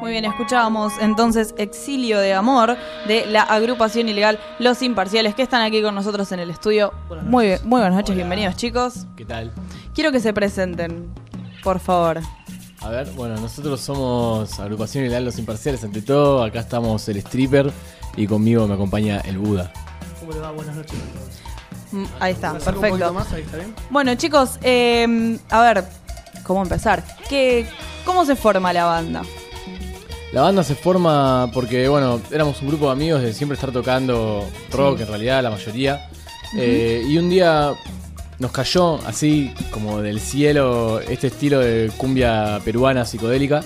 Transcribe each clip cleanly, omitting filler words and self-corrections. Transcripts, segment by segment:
Muy bien, escuchábamos entonces Exilio de Amor de la agrupación ilegal Los Imparciales, que están aquí con nosotros en el estudio. Muy buenas noches. Hola. Bienvenidos, chicos. ¿Qué tal? Quiero que se presenten, por favor. A ver, bueno, nosotros somos agrupación ilegal Los Imparciales, ante todo. Acá estamos el stripper y conmigo me acompaña el Buda. ¿Cómo le va? Buenas noches a todos. Ahí está, ¿Me perfecto. un poquito más? Ahí está bien. Bueno, chicos, a ver, ¿cómo empezar? ¿Cómo se forma la banda? La banda se forma porque, bueno, éramos un grupo de amigos de siempre estar tocando rock, en realidad, la mayoría. Y un día nos cayó, así como del cielo, este estilo de cumbia peruana psicodélica.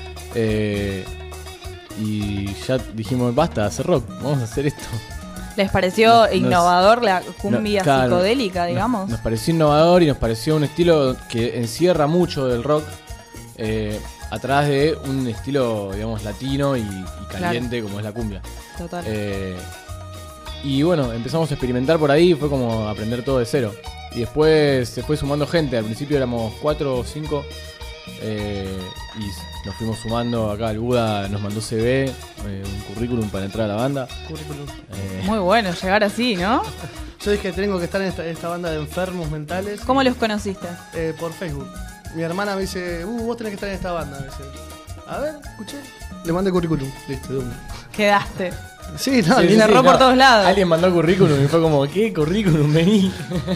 Y ya dijimos, basta, hacer rock, vamos a hacer esto. ¿Les pareció innovador la cumbia psicodélica, digamos? Nos pareció innovador y nos pareció un estilo que encierra mucho del rock. Atrás de un estilo, digamos, latino y caliente, claro, como es la cumbia. Total. Y bueno, empezamos a experimentar por ahí, fue como aprender todo de cero. Y después se fue sumando gente, al principio éramos 4 o 5, y nos fuimos sumando. Acá el Buda nos mandó CV, un currículum para entrar a la banda. Muy bueno, llegar así, ¿no? Yo dije, tengo que estar en esta banda de enfermos mentales. ¿Cómo los conociste? Por Facebook. Mi hermana me dice, vos tenés que estar en esta banda. Me dice, a ver, escuché. Le mandé currículum. Listo, de una. Quedaste. Sí, no, sí, me por todos lados. Alguien mandó currículum y fue como, ¿qué currículum? Vení.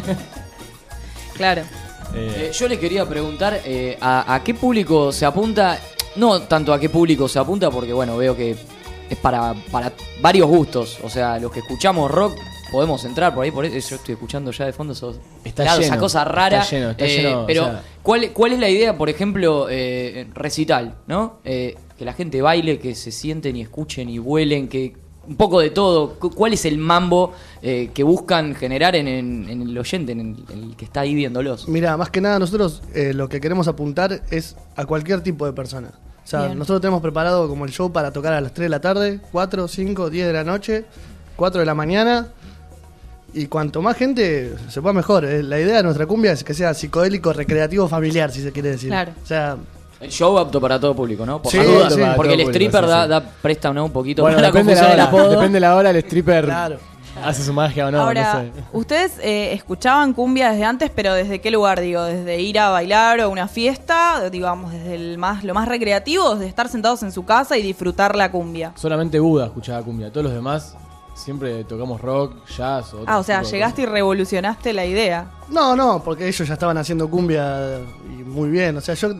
Claro. Yo le quería preguntar a qué público se apunta. No tanto a qué público se apunta, porque bueno, veo que es para varios gustos. O sea, los que escuchamos rock podemos entrar por ahí. Por eso yo estoy escuchando ya de fondo está lleno, esa cosa rara. Está lleno, pero, o sea, ¿cuál es la idea, por ejemplo, recital, ¿no? Que la gente baile, que se sienten y escuchen y vuelen, que un poco de todo. ¿Cuál es el mambo que buscan generar en el oyente, en el que está ahí viéndolos? Mirá, más que nada nosotros lo que queremos apuntar es a cualquier tipo de persona. O sea, bien, nosotros tenemos preparado como el show para tocar a las 3 de la tarde, 4, 5, 10 de la noche, 4 de la mañana. Y cuanto más gente se pueda mejor. La idea de nuestra cumbia es que sea psicodélico, recreativo, familiar, si se quiere decir. Claro. O sea, el show apto para todo público, ¿no? Sí, sí, porque el stripper presta un poquito. Bueno, la depende de la hora, el stripper, claro, hace su magia o no. Ahora, no sé. ustedes escuchaban cumbia desde antes, pero ¿desde qué lugar? Digo, ¿desde ir a bailar o a una fiesta? Digamos, ¿desde lo más recreativo? ¿Desde estar sentados en su casa y disfrutar la cumbia? Solamente Buda escuchaba cumbia, todos los demás siempre tocamos rock, jazz. O sea, llegaste y revolucionaste la idea. No, porque ellos ya estaban haciendo cumbia y muy bien. O sea, yo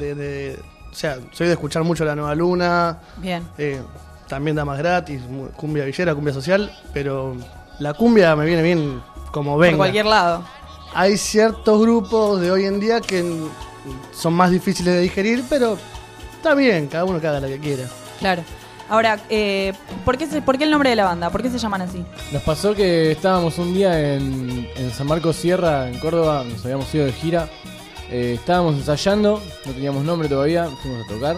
o sea, soy de escuchar mucho La Nueva Luna. Bien. También Damas Gratis, cumbia villera, cumbia social. Pero la cumbia me viene bien como venga. Por cualquier lado. Hay ciertos grupos de hoy en día que son más difíciles de digerir, pero está bien, cada uno que haga lo que quiera. Claro. Ahora, ¿por qué el nombre de la banda? ¿Por qué se llaman así? Nos pasó que estábamos un día en San Marcos Sierra, en Córdoba, nos habíamos ido de gira. Estábamos ensayando, no teníamos nombre todavía, fuimos a tocar.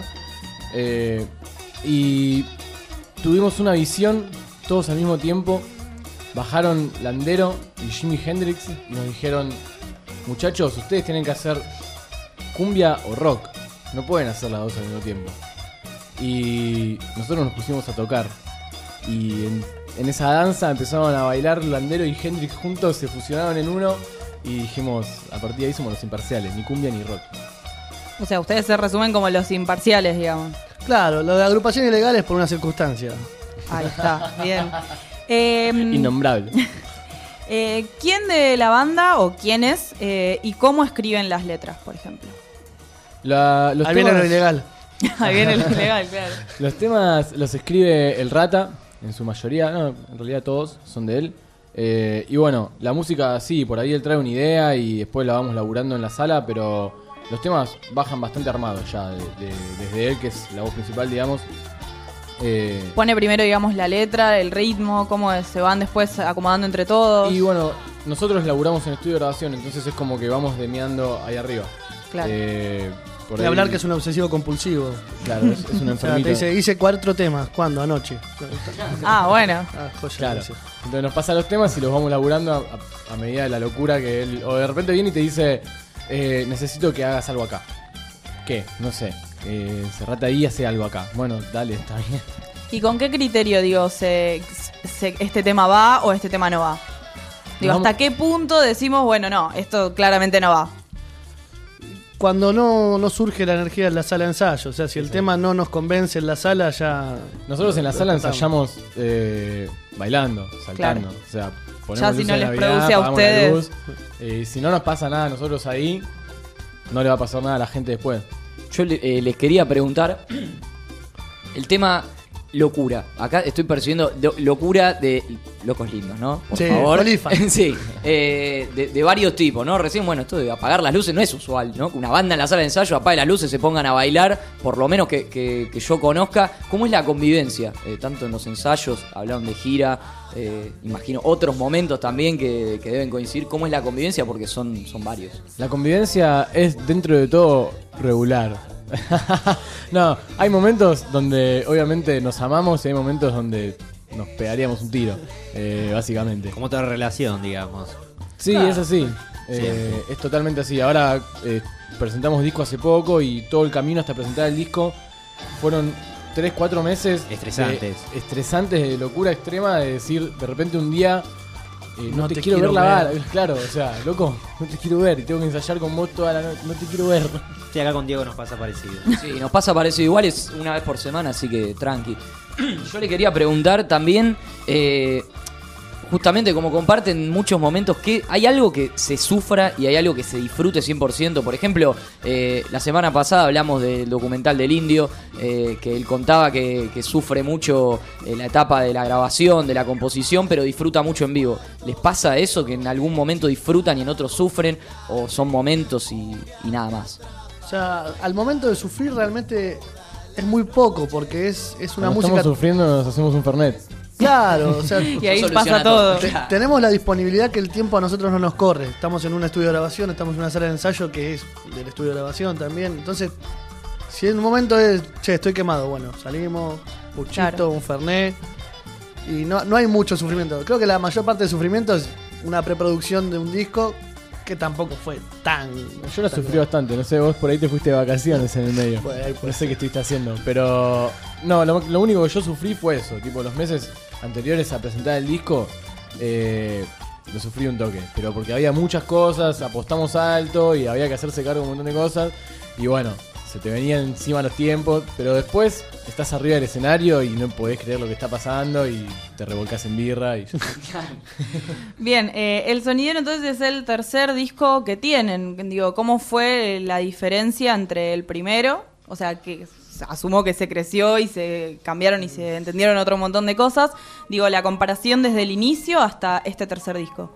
Y tuvimos una visión, todos al mismo tiempo. Bajaron Landero y Jimi Hendrix y nos dijeron, muchachos, ustedes tienen que hacer cumbia o rock. No pueden hacer las dos al mismo tiempo. Y nosotros nos pusimos a tocar. Y en esa danza empezaron a bailar Landero y Hendrix juntos, se fusionaron en uno. Y dijimos, a partir de ahí somos Los Imparciales, ni cumbia ni rock. O sea, ustedes se resumen como Los Imparciales, digamos. Claro, lo de agrupación ilegal es por una circunstancia. Ahí está, bien. Innombrable. ¿Quién de la banda o quiénes y cómo escriben las letras, por ejemplo? Ahí viene lo ilegal. Ahí viene lo ilegal, claro. Los temas los escribe el Rata, en su mayoría, no, en realidad todos son de él. Y bueno, la música sí, por ahí él trae una idea y después la vamos laburando en la sala, pero los temas bajan bastante armados ya, desde él, que es la voz principal, digamos. Pone primero, digamos, la letra, el ritmo, cómo se van después acomodando entre todos. Y bueno, nosotros laburamos en estudio de grabación, entonces es como que vamos demeando ahí arriba. Claro. Por ahí, hablar que es un obsesivo compulsivo. Claro, es un enfermito. O sea, te dice, hice 4 temas. ¿Cuándo? Anoche. Bueno. Joya, claro. Entonces nos pasa los temas y los vamos laburando a medida de la locura que él... O de repente viene y te dice, necesito que hagas algo acá. ¿Qué? No sé. Cerrate ahí y hace algo acá. Bueno, dale, está bien. ¿Y con qué criterio, digo, este tema va o este tema no va? Digo, Vamos. ¿hasta qué punto decimos, bueno, no, esto claramente no va? Cuando no surge la energía en la sala de ensayo, o sea, si el tema no nos convence en la sala, ya... Nosotros en la sala descartamos. ensayamos bailando, saltando. Claro. O sea, ponemos Ya si luces no de les Navidad, produce a apagamos la ustedes. luz. Si no nos pasa nada a nosotros ahí, no le va a pasar nada a la gente después. Yo les quería preguntar el tema locura. Acá estoy percibiendo locura de locos lindos, ¿no? Por Sí, favor. polífano. Sí, de varios tipos, ¿no? Recién, bueno, esto de apagar las luces no es usual, ¿no? Que una banda en la sala de ensayo apague las luces, se pongan a bailar, por lo menos que yo conozca. ¿Cómo es la convivencia? Tanto en los ensayos, hablaron de gira, imagino otros momentos también que deben coincidir. ¿Cómo es la convivencia? Porque son varios. La convivencia es dentro de todo regular. No, hay momentos donde obviamente nos amamos y hay momentos donde nos pegaríamos un tiro, básicamente. Como otra relación, digamos. Sí, es así. Es totalmente así. Ahora presentamos disco hace poco y todo el camino hasta presentar el disco fueron 3-4 meses estresantes de locura extrema, de decir de repente un día no te quiero ver la vara. Claro, o sea, loco, no te quiero ver y tengo que ensayar con vos toda la noche, no te quiero ver. Sí, acá con Diego nos pasa parecido. Sí, nos pasa parecido. Igual es una vez por semana, así que tranqui. Yo le quería preguntar también, justamente como comparten muchos momentos, que hay algo que se sufra y hay algo que se disfrute 100%. Por ejemplo, la semana pasada hablamos del documental del Indio, que él contaba que sufre mucho la etapa de la grabación, de la composición, pero disfruta mucho en vivo. ¿Les pasa eso, que en algún momento disfrutan y en otros sufren? ¿O son momentos y nada más? O sea, al momento de sufrir realmente es muy poco, porque es una Cuando música... estamos sufriendo nos hacemos un fernet. Claro, o sea... Y ahí Soluciona pasa todo. Tenemos la disponibilidad que el tiempo a nosotros no nos corre. Estamos en un estudio de grabación, estamos en una sala de ensayo que es del estudio de grabación también. Entonces, si en un momento es, che, estoy quemado, bueno, salimos, puchito, Claro. un fernet. Y no hay mucho sufrimiento. Creo que la mayor parte del sufrimiento es una preproducción de un disco que tampoco fue tan... Yo la sufrí bastante, no sé, vos por ahí te fuiste de vacaciones en el medio. Bueno, ahí puede No sé qué estuviste haciendo, pero... No, lo único que yo sufrí fue eso, tipo los meses anteriores a presentar el disco, lo sufrí un toque, pero porque había muchas cosas, apostamos alto y había que hacerse cargo de un montón de cosas, y bueno, se te venían encima los tiempos, pero después estás arriba del escenario y no podés creer lo que está pasando y te revolcás en birra y... Bien, El Sonidero entonces es el tercer disco que tienen. Digo, ¿cómo fue la diferencia entre el primero? O sea, que asumo que se creció y se cambiaron y se entendieron otro montón de cosas. Digo, la comparación desde el inicio hasta este tercer disco.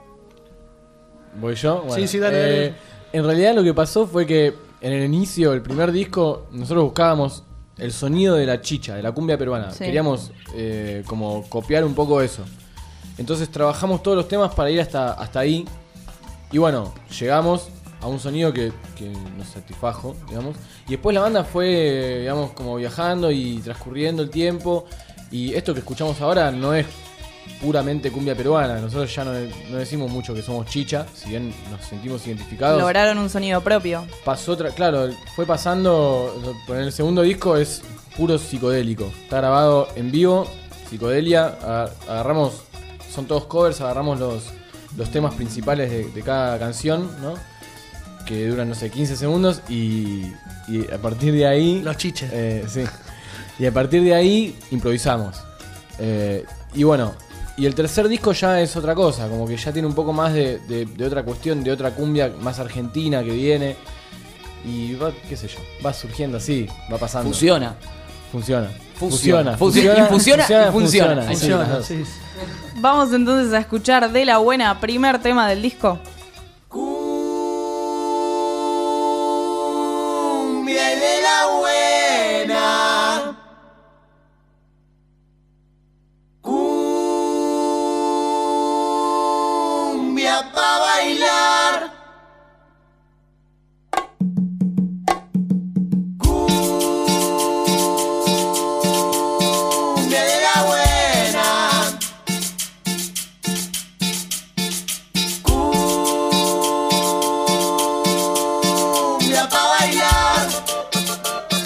¿Voy yo? Bueno, Sí, dale. En realidad lo que pasó fue que en el inicio, el primer disco, nosotros buscábamos el sonido de la chicha, de la cumbia peruana. Sí. Queríamos como copiar un poco eso. Entonces trabajamos todos los temas para ir hasta ahí. Y bueno, llegamos a un sonido que nos satisfajo, digamos. Y después la banda fue, digamos, como viajando y transcurriendo el tiempo. Y esto que escuchamos ahora no es puramente cumbia peruana. Nosotros ya no decimos mucho que somos chicha, si bien nos sentimos identificados. Lograron un sonido propio. Pasó claro, fue pasando. En el segundo disco es puro psicodélico. Está grabado en vivo, psicodelia. Agarramos, son todos covers, agarramos los temas principales de cada canción, ¿no? Que duran, no sé, 15 segundos y a partir de ahí... Los chiches. Sí. Y a partir de ahí improvisamos. Y bueno, y el tercer disco ya es otra cosa, como que ya tiene un poco más de otra cuestión, de otra cumbia más argentina que viene. Y va, qué sé yo, va surgiendo así, va pasando. Funciona. Funciona. Funciona. Funciona. Funciona. Funciona. Funciona. Funciona. Funciona. Funciona, Sí. sí. Vamos entonces a escuchar De La Buena, primer tema del disco. Cumbia de la buena. Cumbia pa' bailar. Cumbia de la buena. Cumbia pa' bailar.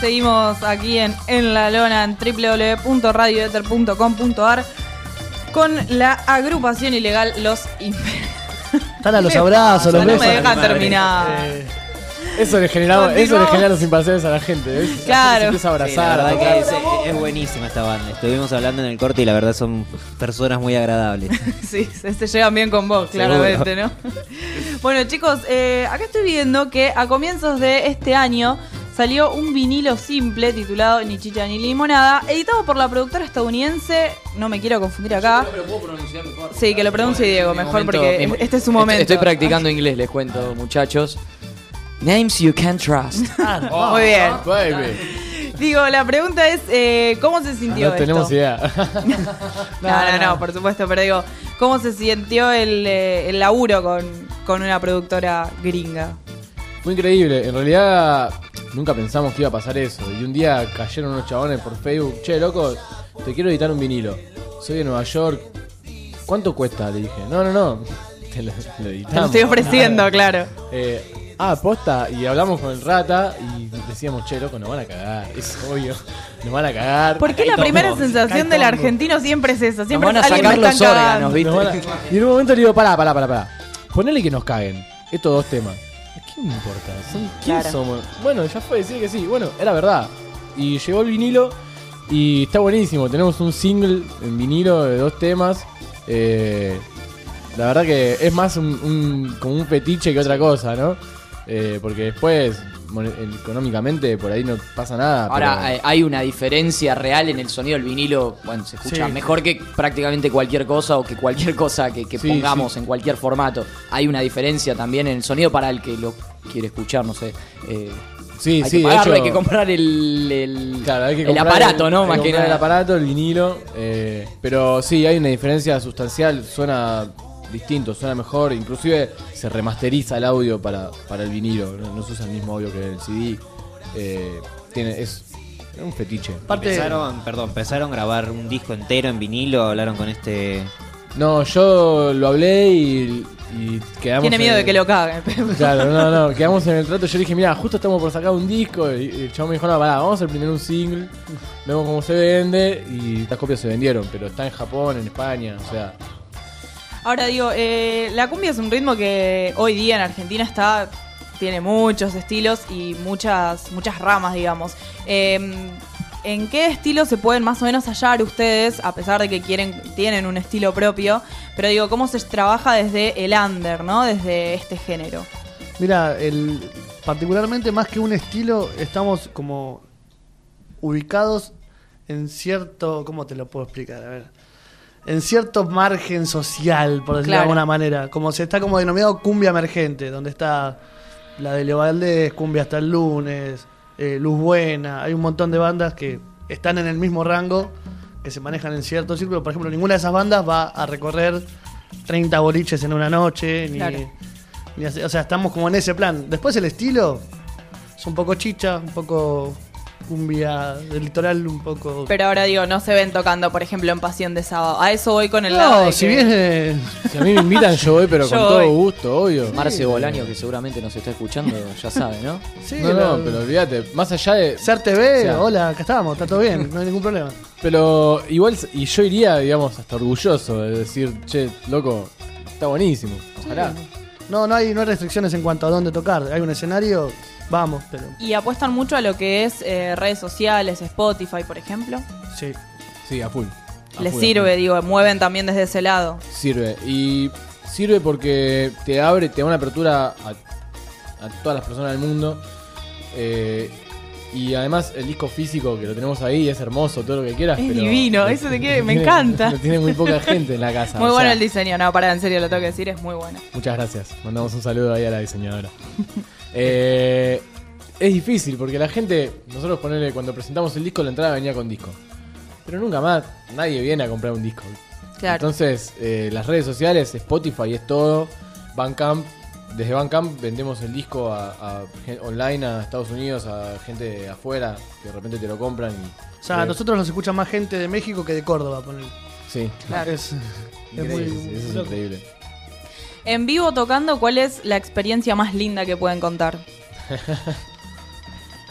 seguimos aquí en La Lona, en www.radioether.com.ar con la agrupación ilegal Los Están a los abrazos, los no besos. me dejan terminar. Eso le genera los imparciales a la gente. ¿Ves? Claro. Se empieza a Sí, abrazar. la a verdad que tocar. es buenísima esta banda. Estuvimos hablando en el corte y la verdad son personas muy agradables. Sí, se llevan bien con vos, claramente, ¿no? Bueno, chicos, acá estoy viendo que a comienzos de este año salió un vinilo simple titulado Ni Chicha ni Limonada, editado por la productora estadounidense, no me quiero confundir acá. Pero puedo pronunciar mejor. Sí, que lo pronuncie Diego, Mi mejor, momento- porque este es su momento. Estoy practicando inglés, les cuento, muchachos. Names you can't trust. Oh, Muy bien. Baby. Digo, la pregunta es, ¿cómo se sintió No esto? tenemos idea. No, por supuesto, pero digo, ¿cómo se sintió el laburo con una productora gringa? Fue increíble. En realidad, nunca pensamos que iba a pasar eso. Y un día cayeron unos chabones por Facebook. Che, loco, te quiero editar un vinilo. Soy de Nueva York. ¿Cuánto cuesta? Le dije. No. Te lo editamos. Te lo estoy ofreciendo, claro. Posta. Y hablamos con el Rata y decíamos, che, loco, nos van a cagar. Es obvio. Nos van a cagar. ¿Por qué la primera sensación del argentino siempre es esa? Nos Siempre van a es, alguien sacar me los están órganos, cagando. ¿viste? Nos van a- Y en un momento le digo, pará. Ponele que nos caguen. Estos dos temas. ¿Qué me importa? ¿Quién Claro. somos? Bueno, ya fue, decir que sí. Bueno, era verdad. Y llegó el vinilo y está buenísimo. Tenemos un single en vinilo de 2 temas. La verdad que es más como un fetiche que otra cosa, ¿no? Porque después, económicamente, por ahí no pasa nada. Ahora, pero- hay una diferencia real en el sonido del vinilo. Bueno, se escucha Sí. mejor que prácticamente cualquier cosa o que cualquier cosa que Sí, pongamos sí. en cualquier formato. Hay una diferencia también en el sonido para el que lo quiere escuchar, no sé. sí, hay sí, que pagarlo, de hecho, hay que comprar el Claro, hay que el comprar aparato, ¿no? hay Más que que comprar nada. el aparato, el vinilo. Pero sí, hay una diferencia sustancial. Suena distinto, suena mejor. Inclusive se remasteriza el audio para el vinilo. No se usa el mismo audio que el CD. Es un fetiche. Aparte, Empezaron a grabar un disco entero en vinilo, hablaron con este... No, yo lo hablé y quedamos. Tiene miedo de que lo caguen. Claro, no, quedamos en el trato. Yo le dije, mira, justo estamos por sacar un disco. Y el chabón me dijo, no, pará, vamos a hacer primero un single. Vemos cómo se vende. Y las copias se vendieron, pero está en Japón, en España, o sea. Ahora digo, la cumbia es un ritmo que hoy día en Argentina tiene muchos estilos y muchas ramas, digamos. ¿En qué estilo se pueden más o menos hallar ustedes, a pesar de que tienen un estilo propio? Pero digo, ¿cómo se trabaja desde el under, ¿no? Desde este género. mira, particularmente más que un estilo, estamos como ubicados en cierto, ¿cómo te lo puedo explicar? A ver, en cierto margen social, por decirlo Claro. de alguna manera. Como se está como denominado cumbia emergente, donde está la de Leo Valdés, Cumbia hasta el lunes, Luz Buena. Hay un montón de bandas que están en el mismo rango, que se manejan en cierto círculo. Por ejemplo, ninguna de esas bandas va a recorrer 30 boliches en una noche, Claro. o sea, estamos como en ese plan. Después el estilo es un poco chicha, un poco cumbia del litoral, un poco... Pero ahora digo, no se ven tocando, por ejemplo, en Pasión de Sábado. A eso voy con el lado No, de si que- bien... Si a mí me invitan, yo voy, pero Yo con todo voy. gusto, obvio. Marce Bolaño, que seguramente nos está escuchando, ya sabe, ¿no? sí, No, pero olvídate, más allá de. Ser TV, O sea, hola, acá estamos, está todo bien, no hay ningún problema. Pero igual, y yo iría, digamos, hasta orgulloso de decir, che, loco, está buenísimo. Ojalá. No hay restricciones en cuanto a dónde tocar. Hay un escenario, vamos, pero Y apuestan mucho a lo que es redes sociales, Spotify, por ejemplo. sí. Sí, a full. A Les full, sirve, a full. digo, mueven también desde ese lado. Sirve. Y sirve porque te da una apertura a todas las personas del mundo. Y además el disco físico que lo tenemos ahí es hermoso, todo lo que quieras. Es pero divino, eso te quiere, me encanta. Lo tiene muy poca gente en la casa. Muy o bueno sea, el diseño, no, para en serio lo tengo que decir, es muy bueno. Muchas gracias. Mandamos un saludo ahí a la diseñadora. Es difícil porque la gente, nosotros ponerle cuando presentamos el disco, la entrada venía con disco. Pero nunca más nadie viene a comprar un disco. Claro. Entonces, las redes sociales, Spotify es todo. Bandcamp, desde Bandcamp vendemos el disco online a Estados Unidos, a gente de afuera que de repente te lo compran. O sea, a nosotros nos escucha más gente de México que de Córdoba, poner. Sí, Claro. Es increíble, muy sí, eso es loco. increíble. En vivo tocando, ¿cuál es la experiencia más linda que pueden contar?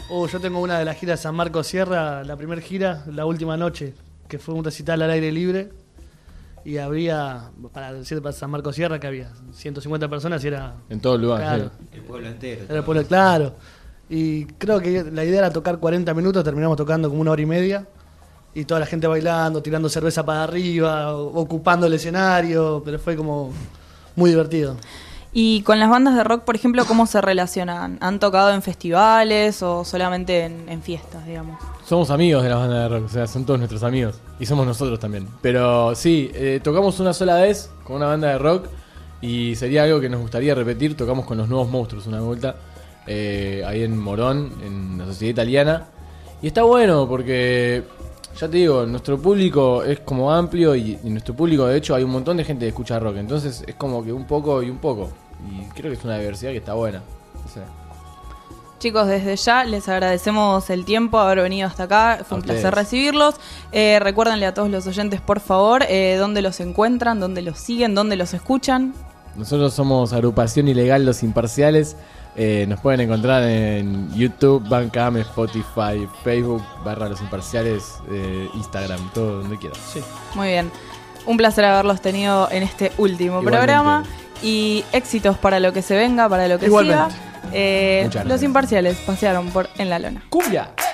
Yo tengo una de las giras de San Marcos Sierra, la primera gira, la última noche, que fue un recital al aire libre. Y había, para San Marcos Sierra, que había 150 personas y era... En todo el lugar. Claro. El pueblo entero. Era el pueblo, claro. Y creo que la idea era tocar 40 minutos, terminamos tocando como 1 hora y media. Y toda la gente bailando, tirando cerveza para arriba, ocupando el escenario, pero fue como muy divertido. Y con las bandas de rock, por ejemplo, ¿cómo se relacionan? ¿Han tocado en festivales o solamente en fiestas, digamos? Somos amigos de la banda de rock, o sea, son todos nuestros amigos. Y somos nosotros también. Pero sí, tocamos una sola vez con una banda de rock y sería algo que nos gustaría repetir. Tocamos con los Nuevos Monstruos una vuelta, ahí en Morón, en la Sociedad Italiana. Y está bueno porque, ya te digo, nuestro público es como amplio y nuestro público, de hecho, hay un montón de gente que escucha rock. Entonces es como que un poco y un poco. Y creo que es una diversidad que está buena. No sé. Chicos, desde ya les agradecemos el tiempo, haber venido hasta acá. Fue un placer recibirlos. Recuérdenle a todos los oyentes, por favor, dónde los encuentran, dónde los siguen, dónde los escuchan. Nosotros somos Agrupación Ilegal Los Imparciales. Nos pueden encontrar en YouTube, Bandcamp, Spotify, Facebook, /Los Imparciales, Instagram, todo donde quieran. Sí. Muy bien. Un placer haberlos tenido en este último programa. Y éxitos para lo que se venga, para lo que siga. Los Imparciales pasearon por En la Lona. ¡Cumbia!